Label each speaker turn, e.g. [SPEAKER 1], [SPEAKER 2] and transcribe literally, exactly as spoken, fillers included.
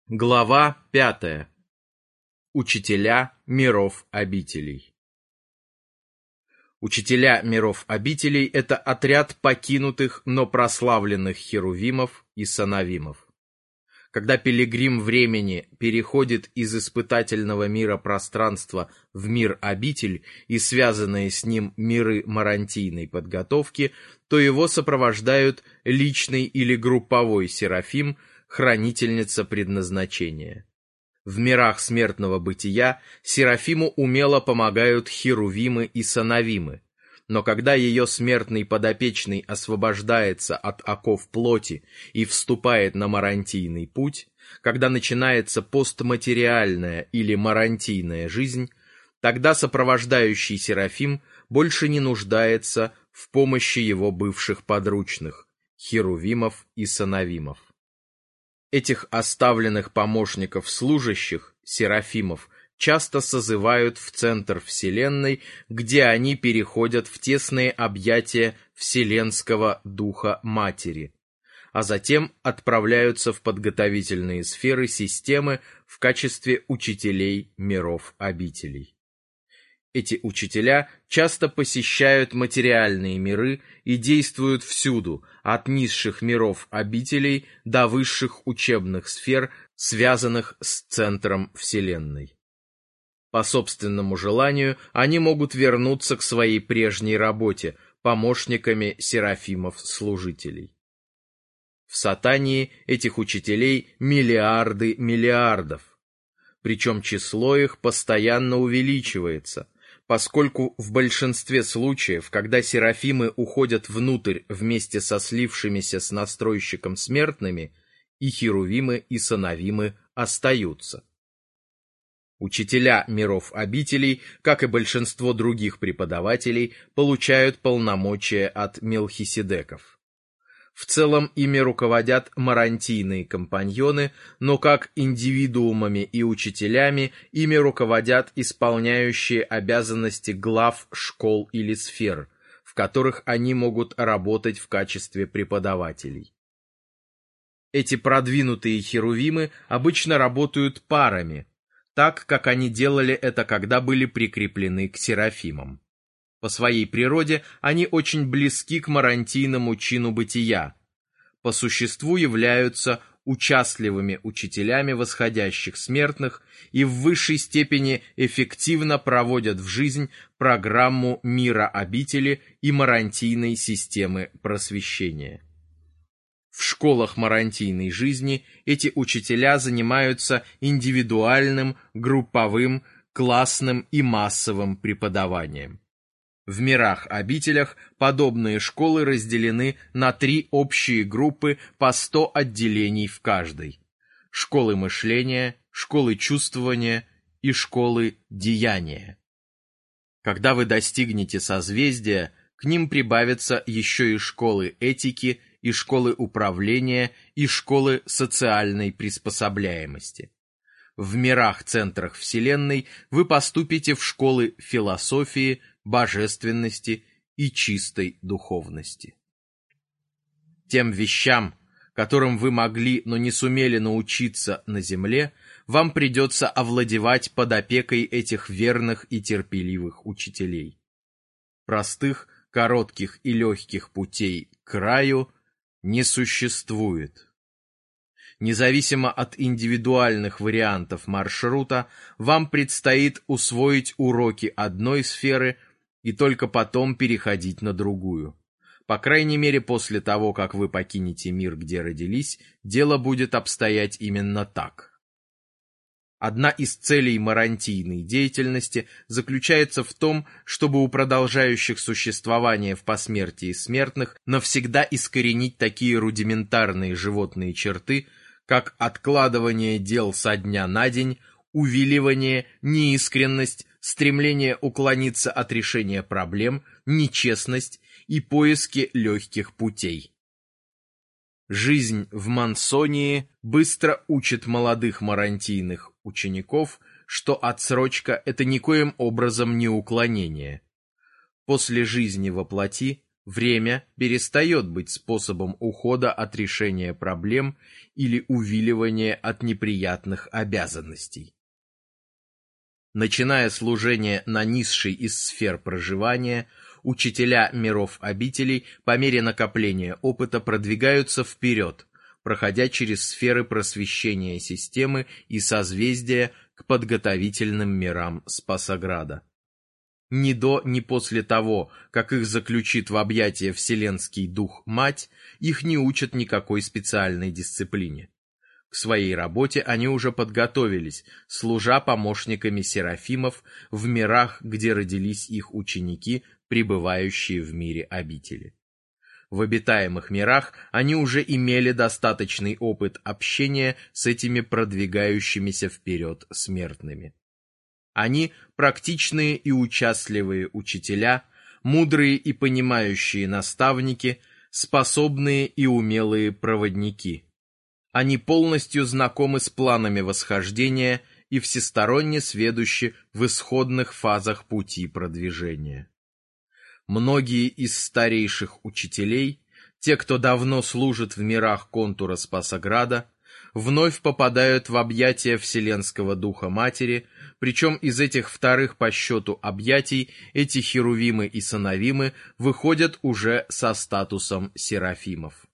[SPEAKER 1] Глава пятая. Учителя миров обителей. Учителя миров обителей – это отряд покинутых, но прославленных херувимов и санавимов. Когда пилигрим времени переходит из испытательного мира пространства в мир обитель и связанные с ним миры марантийной подготовки, то его сопровождают личный или групповой серафим, хранительница предназначения. В мирах смертного бытия серафиму умело помогают херувимы и санавимы, но когда ее смертный подопечный освобождается от оков плоти и вступает на марантийный путь, когда начинается постматериальная или марантийная жизнь, тогда сопровождающий серафим больше не нуждается в помощи его бывших подручных, херувимов и санавимов. Этих оставленных помощников-служащих, серафимов, часто созывают в центр Вселенной, где они переходят в тесные объятия Вселенского Духа Матери, а затем отправляются в подготовительные сферы системы в качестве учителей миров обителей. Эти учителя часто посещают материальные миры и действуют всюду, от низших миров обителей до высших учебных сфер, связанных с центром Вселенной. По собственному желанию они могут вернуться к своей прежней работе, помощниками серафимов-служителей. В Сатании этих учителей миллиарды миллиардов, причем число их постоянно увеличивается, поскольку в большинстве случаев, когда серафимы уходят внутрь вместе со слившимися с настройщиком смертными, и херувимы, и санавимы остаются. Учителя миров обителей, как и большинство других преподавателей, получают полномочия от мелхиседеков. В целом ими руководят марантийные компаньоны, но как индивидуумами и учителями ими руководят исполняющие обязанности глав школ или сфер, в которых они могут работать в качестве преподавателей. Эти продвинутые херувимы обычно работают парами, так как они делали это, когда были прикреплены к серафимам. По своей природе они очень близки к марантийному чину бытия, по существу являются участливыми учителями восходящих смертных и в высшей степени эффективно проводят в жизнь программу мира обители и марантийной системы просвещения. В школах марантийной жизни эти учителя занимаются индивидуальным, групповым, классным и массовым преподаванием. В мирах-обителях подобные школы разделены на три общие группы по сто отделений в каждой: школы мышления, школы чувствования и школы деяния. Когда вы достигнете созвездия, к ним прибавятся еще и школы этики, и школы управления, и школы социальной приспособляемости. В мирах-центрах Вселенной вы поступите в школы философии, божественности и чистой духовности. Тем вещам, которым вы могли, но не сумели научиться на земле, вам придется овладевать под опекой этих верных и терпеливых учителей. Простых, коротких и легких путей к раю не существует. Независимо от индивидуальных вариантов маршрута, вам предстоит усвоить уроки одной сферы и только потом переходить на другую. По крайней мере, после того, как вы покинете мир, где родились, дело будет обстоять именно так. Одна из целей марантийной деятельности заключается в том, чтобы у продолжающих существование в посмертии смертных навсегда искоренить такие рудиментарные животные черты, как откладывание дел со дня на день, увиливание, неискренность, стремление уклониться от решения проблем, нечестность и поиски легких путей. Жизнь в Мансонии быстро учит молодых марантийных учеников, что отсрочка – это никоим образом не уклонение. После жизни во плоти Время перестает быть способом ухода от решения проблем или увиливания от неприятных обязанностей. Начиная служение на низшей из сфер проживания, учителя миров обителей по мере накопления опыта продвигаются вперед, проходя через сферы просвещения системы и созвездия к подготовительным мирам Спасограда. Ни до, ни после того, как их заключит в объятия Вселенский Дух-Мать, их не учат никакой специальной дисциплине. К своей работе они уже подготовились, служа помощниками серафимов в мирах, где родились их ученики, пребывающие в мире обители. В обитаемых мирах они уже имели достаточный опыт общения с этими продвигающимися вперед смертными. Они практичные и участливые учителя, мудрые и понимающие наставники, способные и умелые проводники. Они полностью знакомы с планами восхождения и всесторонне сведущи в исходных фазах пути продвижения. Многие из старейших учителей, те, кто давно служит в мирах контура Спасограда, вновь попадают в объятия Вселенского Духа Матери, причем из этих вторых по счету объятий эти херувимы и сановимы выходят уже со статусом серафимов.